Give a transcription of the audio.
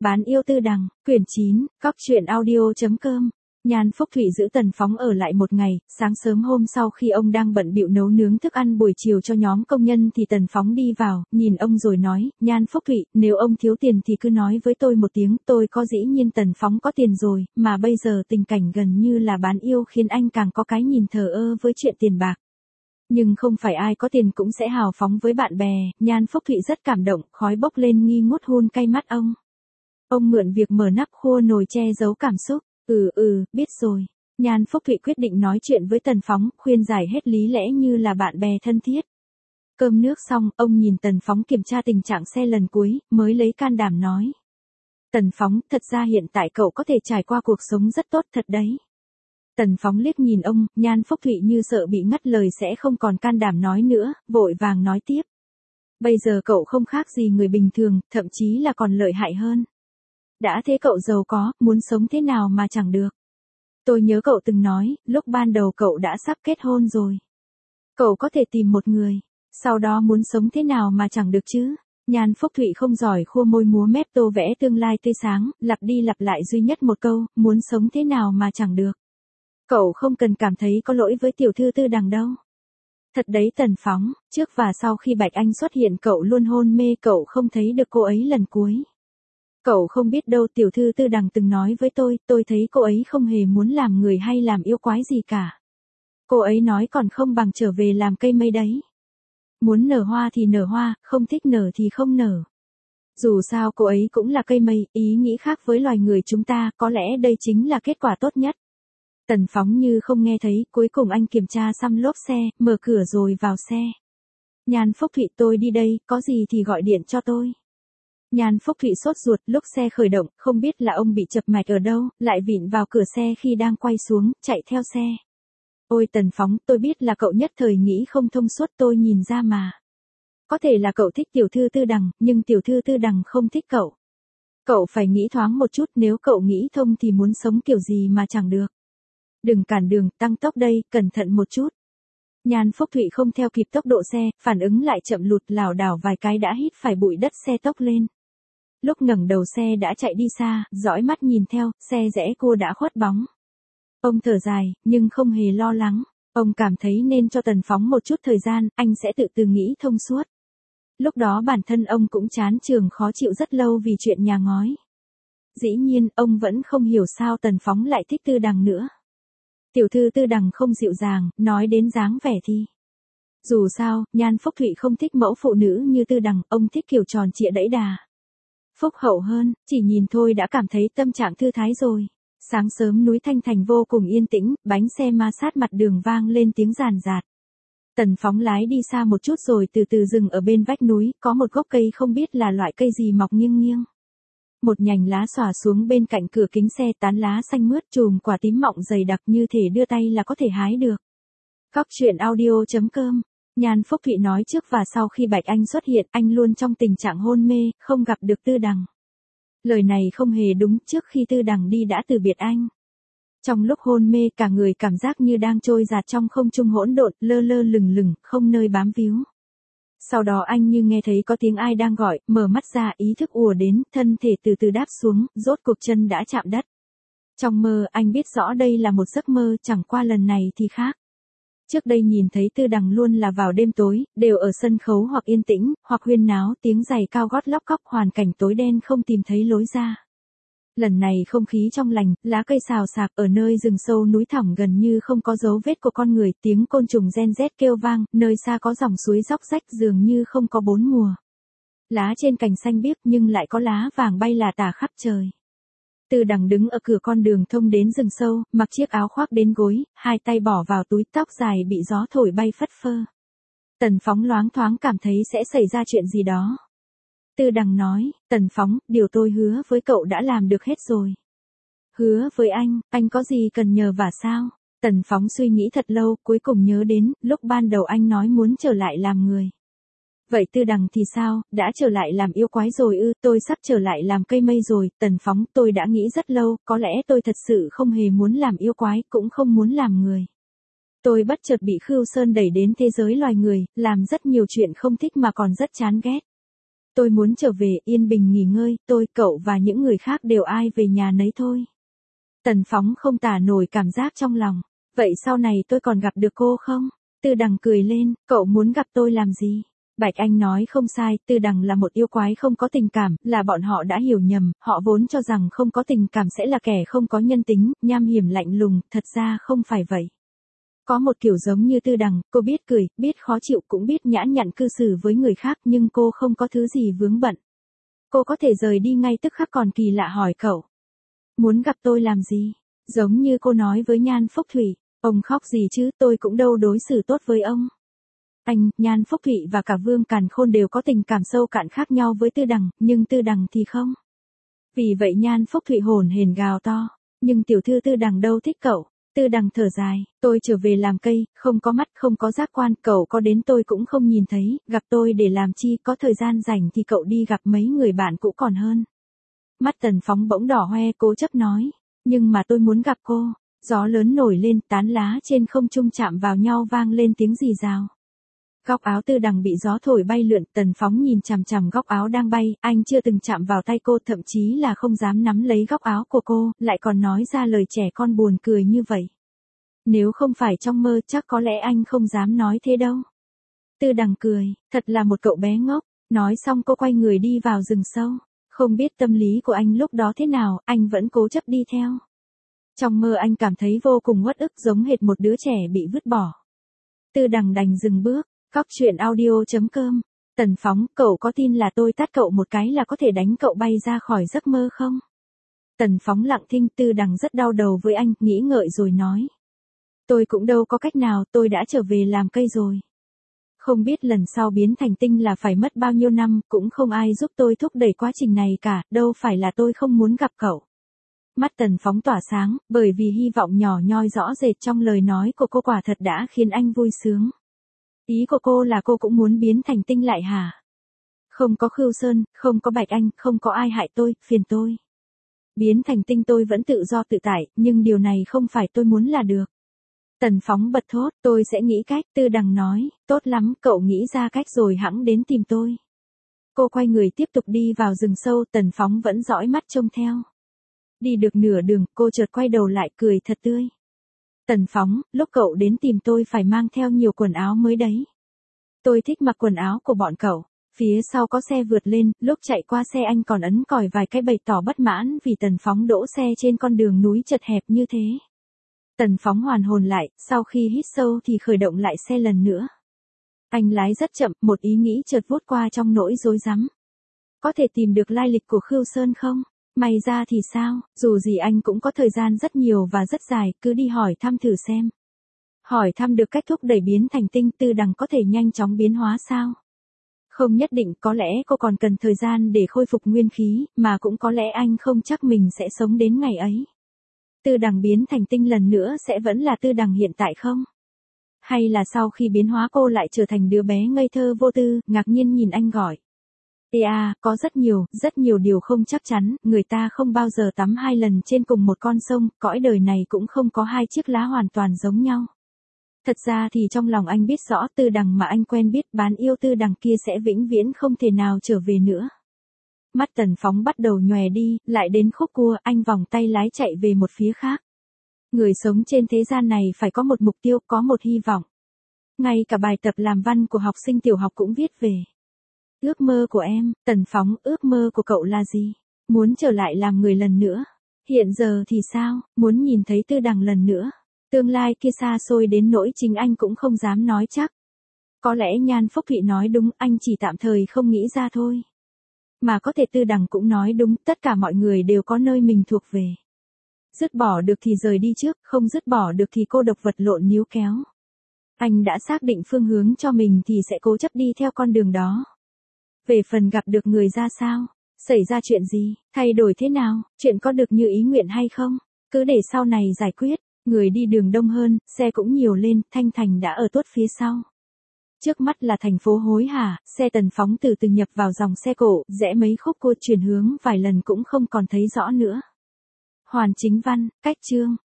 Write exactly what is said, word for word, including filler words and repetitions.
Bán yêu Tư Đằng, quyển chín, cóc truyện audio chấm com. Nhan Phúc Thụy giữ Tần Phóng ở lại một ngày, sáng sớm hôm sau khi ông đang bận bịu nấu nướng thức ăn buổi chiều cho nhóm công nhân thì Tần Phóng đi vào, nhìn ông rồi nói, Nhan Phúc Thụy, nếu ông thiếu tiền thì cứ nói với tôi một tiếng, tôi có. Dĩ nhiên Tần Phóng có tiền rồi, mà bây giờ tình cảnh gần như là bán yêu khiến anh càng có cái nhìn thờ ơ với chuyện tiền bạc. Nhưng không phải ai có tiền cũng sẽ hào phóng với bạn bè, Nhan Phúc Thụy rất cảm động, khói bốc lên nghi ngút hun cay mắt ông. Ông mượn việc mở nắp khua nồi che giấu cảm xúc. Ừ ừ, biết rồi. Nhan Phúc Thụy quyết định nói chuyện với Tần Phóng, khuyên giải hết lý lẽ như là bạn bè thân thiết. Cơm nước xong, ông nhìn Tần Phóng kiểm tra tình trạng xe lần cuối, mới lấy can đảm nói. Tần Phóng, thật ra hiện tại cậu có thể trải qua cuộc sống rất tốt thật đấy. Tần Phóng liếc nhìn ông, Nhan Phúc Thụy như sợ bị ngắt lời sẽ không còn can đảm nói nữa, vội vàng nói tiếp. Bây giờ cậu không khác gì người bình thường, thậm chí là còn lợi hại hơn. Đã thế cậu giàu có, muốn sống thế nào mà chẳng được. Tôi nhớ cậu từng nói, lúc ban đầu cậu đã sắp kết hôn rồi. Cậu có thể tìm một người, sau đó muốn sống thế nào mà chẳng được chứ. Nhan Phúc Thụy không giỏi khua môi múa mép tô vẽ tương lai tươi sáng, lặp đi lặp lại duy nhất một câu, muốn sống thế nào mà chẳng được. Cậu không cần cảm thấy có lỗi với tiểu thư Tư Đằng đâu. Thật đấy Tần Phóng, trước và sau khi Bạch Anh xuất hiện cậu luôn hôn mê, cậu không thấy được cô ấy lần cuối. Cậu không biết đâu, tiểu thư Tư Đằng từng nói với tôi, tôi thấy cô ấy không hề muốn làm người hay làm yêu quái gì cả. Cô ấy nói còn không bằng trở về làm cây mây đấy. Muốn nở hoa thì nở hoa, không thích nở thì không nở. Dù sao cô ấy cũng là cây mây, ý nghĩ khác với loài người chúng ta, có lẽ đây chính là kết quả tốt nhất. Tần Phóng như không nghe thấy, cuối cùng anh kiểm tra xăm lốp xe, mở cửa rồi vào xe. Nhan Phúc Thụy, tôi đi đây, có gì thì gọi điện cho tôi. Nhan Phúc Thụy sốt ruột, lúc xe khởi động, không biết là ông bị chập mạch ở đâu, lại vịn vào cửa xe khi đang quay xuống, chạy theo xe. Ôi Tần Phóng, tôi biết là cậu nhất thời nghĩ không thông suốt, tôi nhìn ra mà. Có thể là cậu thích tiểu thư Tư Đằng, nhưng tiểu thư Tư Đằng không thích cậu. Cậu phải nghĩ thoáng một chút, nếu cậu nghĩ thông thì muốn sống kiểu gì mà chẳng được. Đừng cản đường, tăng tốc đây, cẩn thận một chút. Nhan Phúc Thụy không theo kịp tốc độ xe, phản ứng lại chậm lụt, lảo đảo vài cái đã hít phải bụi đất xe tốc lên. Lúc ngẩng đầu xe đã chạy đi xa, dõi mắt nhìn theo, xe rẽ cua đã khuất bóng. Ông thở dài, nhưng không hề lo lắng. Ông cảm thấy nên cho Tần Phóng một chút thời gian, anh sẽ tự từ nghĩ thông suốt. Lúc đó bản thân ông cũng chán chường khó chịu rất lâu vì chuyện nhà ngói. Dĩ nhiên, ông vẫn không hiểu sao Tần Phóng lại thích Tư Đằng nữa. Tiểu thư Tư Đằng không dịu dàng, nói đến dáng vẻ thì. Dù sao, Nhan Phúc Thụy không thích mẫu phụ nữ như Tư Đằng, ông thích kiểu tròn trịa đẫy đà. Phúc hậu hơn, chỉ nhìn thôi đã cảm thấy tâm trạng thư thái rồi. Sáng sớm núi Thanh Thành vô cùng yên tĩnh, bánh xe ma sát mặt đường vang lên tiếng ràn rạt. Tần Phóng lái đi xa một chút rồi từ từ dừng ở bên vách núi, có một gốc cây không biết là loại cây gì mọc nghiêng nghiêng. Một nhành lá xòa xuống bên cạnh cửa kính xe, tán lá xanh mướt chùm quả tím mọng dày đặc như thể đưa tay là có thể hái được. Cóc truyện audio chấm com. Nhan Phúc Thụy nói trước và sau khi Bạch Anh xuất hiện, anh luôn trong tình trạng hôn mê, không gặp được Tư Đằng. Lời này không hề đúng, trước khi Tư Đằng đi đã từ biệt anh. Trong lúc hôn mê cả người cảm giác như đang trôi dạt trong không trung hỗn độn, lơ lơ lửng lửng, không nơi bám víu. Sau đó anh như nghe thấy có tiếng ai đang gọi, mở mắt ra, ý thức ùa đến, thân thể từ từ đáp xuống, rốt cuộc chân đã chạm đất. Trong mơ anh biết rõ đây là một giấc mơ, chẳng qua lần này thì khác. Trước đây nhìn thấy Tư Đằng luôn là vào đêm tối, đều ở sân khấu hoặc yên tĩnh, hoặc huyên náo, tiếng giày cao gót lóc cóc, hoàn cảnh tối đen không tìm thấy lối ra. Lần này không khí trong lành, lá cây xào xạc, ở nơi rừng sâu núi thẳm gần như không có dấu vết của con người, tiếng côn trùng ren rét kêu vang, nơi xa có dòng suối róc rách dường như không có bốn mùa. Lá trên cành xanh biếc nhưng lại có lá vàng bay lả tả khắp trời. Tư Đằng đứng ở cửa con đường thông đến rừng sâu, mặc chiếc áo khoác đến gối, hai tay bỏ vào túi, tóc dài bị gió thổi bay phất phơ. Tần Phóng loáng thoáng cảm thấy sẽ xảy ra chuyện gì đó. Tư Đằng nói, Tần Phóng, điều tôi hứa với cậu đã làm được hết rồi. Hứa với anh, anh có gì cần nhờ vả sao? Tần Phóng suy nghĩ thật lâu, cuối cùng nhớ đến, lúc ban đầu anh nói muốn trở lại làm người. Vậy Tư Đằng thì sao, đã trở lại làm yêu quái rồi ư? Tôi sắp trở lại làm cây mây rồi, Tần Phóng, tôi đã nghĩ rất lâu, có lẽ tôi thật sự không hề muốn làm yêu quái, cũng không muốn làm người. Tôi bất chợt bị Khưu Sơn đẩy đến thế giới loài người, làm rất nhiều chuyện không thích mà còn rất chán ghét. Tôi muốn trở về yên bình nghỉ ngơi, tôi, cậu và những người khác đều ai về nhà nấy thôi. Tần Phóng không tả nổi cảm giác trong lòng. Vậy sau này tôi còn gặp được cô không? Tư Đằng cười lên, cậu muốn gặp tôi làm gì? Bạch Anh nói không sai, Tư Đằng là một yêu quái không có tình cảm, là bọn họ đã hiểu nhầm, họ vốn cho rằng không có tình cảm sẽ là kẻ không có nhân tính, nham hiểm lạnh lùng, thật ra không phải vậy. Có một kiểu giống như Tư Đằng, cô biết cười, biết khó chịu cũng biết nhãn nhặn cư xử với người khác nhưng cô không có thứ gì vướng bận. Cô có thể rời đi ngay tức khắc còn kỳ lạ hỏi cậu. Muốn gặp tôi làm gì? Giống như cô nói với Nhan Phúc Thủy, ông khóc gì chứ, tôi cũng đâu đối xử tốt với ông. Anh, Nhan Phúc Thụy và cả Vương Càn Khôn đều có tình cảm sâu cạn khác nhau với Tư Đằng, nhưng Tư Đằng thì không. Vì vậy Nhan Phúc Thụy hồn hển gào to, nhưng tiểu thư Tư Đằng đâu thích cậu. Tư Đằng thở dài, tôi trở về làm cây, không có mắt không có giác quan, cậu có đến tôi cũng không nhìn thấy, gặp tôi để làm chi, có thời gian rảnh thì cậu đi gặp mấy người bạn cũ còn hơn. Mắt Tần Phóng bỗng đỏ hoe, cố chấp nói, nhưng mà tôi muốn gặp cô. Gió lớn nổi lên, tán lá trên không trung chạm vào nhau vang lên tiếng rì rào. Góc áo Tư Đằng bị gió thổi bay lượn, Tần Phóng nhìn chằm chằm góc áo đang bay, anh chưa từng chạm vào tay cô, thậm chí là không dám nắm lấy góc áo của cô, lại còn nói ra lời trẻ con buồn cười như vậy. Nếu không phải trong mơ chắc có lẽ anh không dám nói thế đâu. Tư Đằng cười, thật là một cậu bé ngốc, nói xong cô quay người đi vào rừng sâu, không biết tâm lý của anh lúc đó thế nào, anh vẫn cố chấp đi theo. Trong mơ anh cảm thấy vô cùng uất ức giống hệt một đứa trẻ bị vứt bỏ. Tư Đằng đành dừng bước. Cóc truyện audio chấm com. Tần Phóng, cậu có tin là tôi tát cậu một cái là có thể đánh cậu bay ra khỏi giấc mơ không? Tần Phóng lặng thinh. Tư Đằng rất đau đầu với anh, nghĩ ngợi rồi nói. Tôi cũng đâu có cách nào, tôi đã trở về làm cây rồi. Không biết lần sau biến thành tinh là phải mất bao nhiêu năm, cũng không ai giúp tôi thúc đẩy quá trình này cả, đâu phải là tôi không muốn gặp cậu. Mắt Tần Phóng tỏa sáng, bởi vì hy vọng nhỏ nhoi rõ rệt trong lời nói của cô quả thật đã khiến anh vui sướng. Ý của cô là cô cũng muốn biến thành tinh lại hả? Không có Khưu Sơn, không có Bạch Anh, không có ai hại tôi, phiền tôi. Biến thành tinh tôi vẫn tự do tự tại, nhưng điều này không phải tôi muốn là được. Tần Phóng bật thốt, tôi sẽ nghĩ cách. Tư Đằng nói, tốt lắm, cậu nghĩ ra cách rồi hẵng đến tìm tôi. Cô quay người tiếp tục đi vào rừng sâu, Tần Phóng vẫn dõi mắt trông theo. Đi được nửa đường, cô chợt quay đầu lại cười thật tươi. Tần Phóng, lúc cậu đến tìm tôi phải mang theo nhiều quần áo mới đấy. Tôi thích mặc quần áo của bọn cậu. Phía sau có xe vượt lên, lúc chạy qua xe anh còn ấn còi vài cái bày tỏ bất mãn vì Tần Phóng đỗ xe trên con đường núi chật hẹp như thế. Tần Phóng hoàn hồn lại, sau khi hít sâu thì khởi động lại xe lần nữa. Anh lái rất chậm, một ý nghĩ chợt vút qua trong nỗi rối rắm. Có thể tìm được lai lịch của Khưu Sơn không? May ra thì sao, dù gì anh cũng có thời gian rất nhiều và rất dài, cứ đi hỏi thăm thử xem. Hỏi thăm được cách thúc đẩy biến thành tinh. Tư Đằng có thể nhanh chóng biến hóa sao? Không nhất định, có lẽ cô còn cần thời gian để khôi phục nguyên khí, mà cũng có lẽ anh không chắc mình sẽ sống đến ngày ấy. Tư Đằng biến thành tinh lần nữa sẽ vẫn là Tư Đằng hiện tại không? Hay là sau khi biến hóa cô lại trở thành đứa bé ngây thơ vô tư, ngạc nhiên nhìn anh gọi. Ê à, có rất nhiều, rất nhiều điều không chắc chắn, người ta không bao giờ tắm hai lần trên cùng một con sông, cõi đời này cũng không có hai chiếc lá hoàn toàn giống nhau. Thật ra thì trong lòng anh biết rõ Tư Đằng mà anh quen biết bán yêu Tư Đằng kia sẽ vĩnh viễn không thể nào trở về nữa. Mắt Tần Phóng bắt đầu nhòe đi, lại đến khúc cua, anh vòng tay lái chạy về một phía khác. Người sống trên thế gian này phải có một mục tiêu, có một hy vọng. Ngay cả bài tập làm văn của học sinh tiểu học cũng viết về. Ước mơ của em, Tần Phóng, ước mơ của cậu là gì? Muốn trở lại làm người lần nữa. Hiện giờ thì sao, muốn nhìn thấy Tư Đằng lần nữa. Tương lai kia xa xôi đến nỗi chính anh cũng không dám nói chắc. Có lẽ Nhan Phúc Thụy nói đúng, anh chỉ tạm thời không nghĩ ra thôi. Mà có thể Tư Đằng cũng nói đúng, tất cả mọi người đều có nơi mình thuộc về. Dứt bỏ được thì rời đi trước, không dứt bỏ được thì cô độc vật lộn níu kéo. Anh đã xác định phương hướng cho mình thì sẽ cố chấp đi theo con đường đó. Về phần gặp được người ra sao, xảy ra chuyện gì, thay đổi thế nào, chuyện có được như ý nguyện hay không, cứ để sau này giải quyết. Người đi đường đông hơn, xe cũng nhiều lên, Thanh Thành đã ở tuốt phía sau. Trước mắt là thành phố hối hả, xe Tần Phóng từ từ nhập vào dòng xe cổ, rẽ mấy khúc cua chuyển hướng vài lần cũng không còn thấy rõ nữa. Hoàn Chính Văn, cách chương.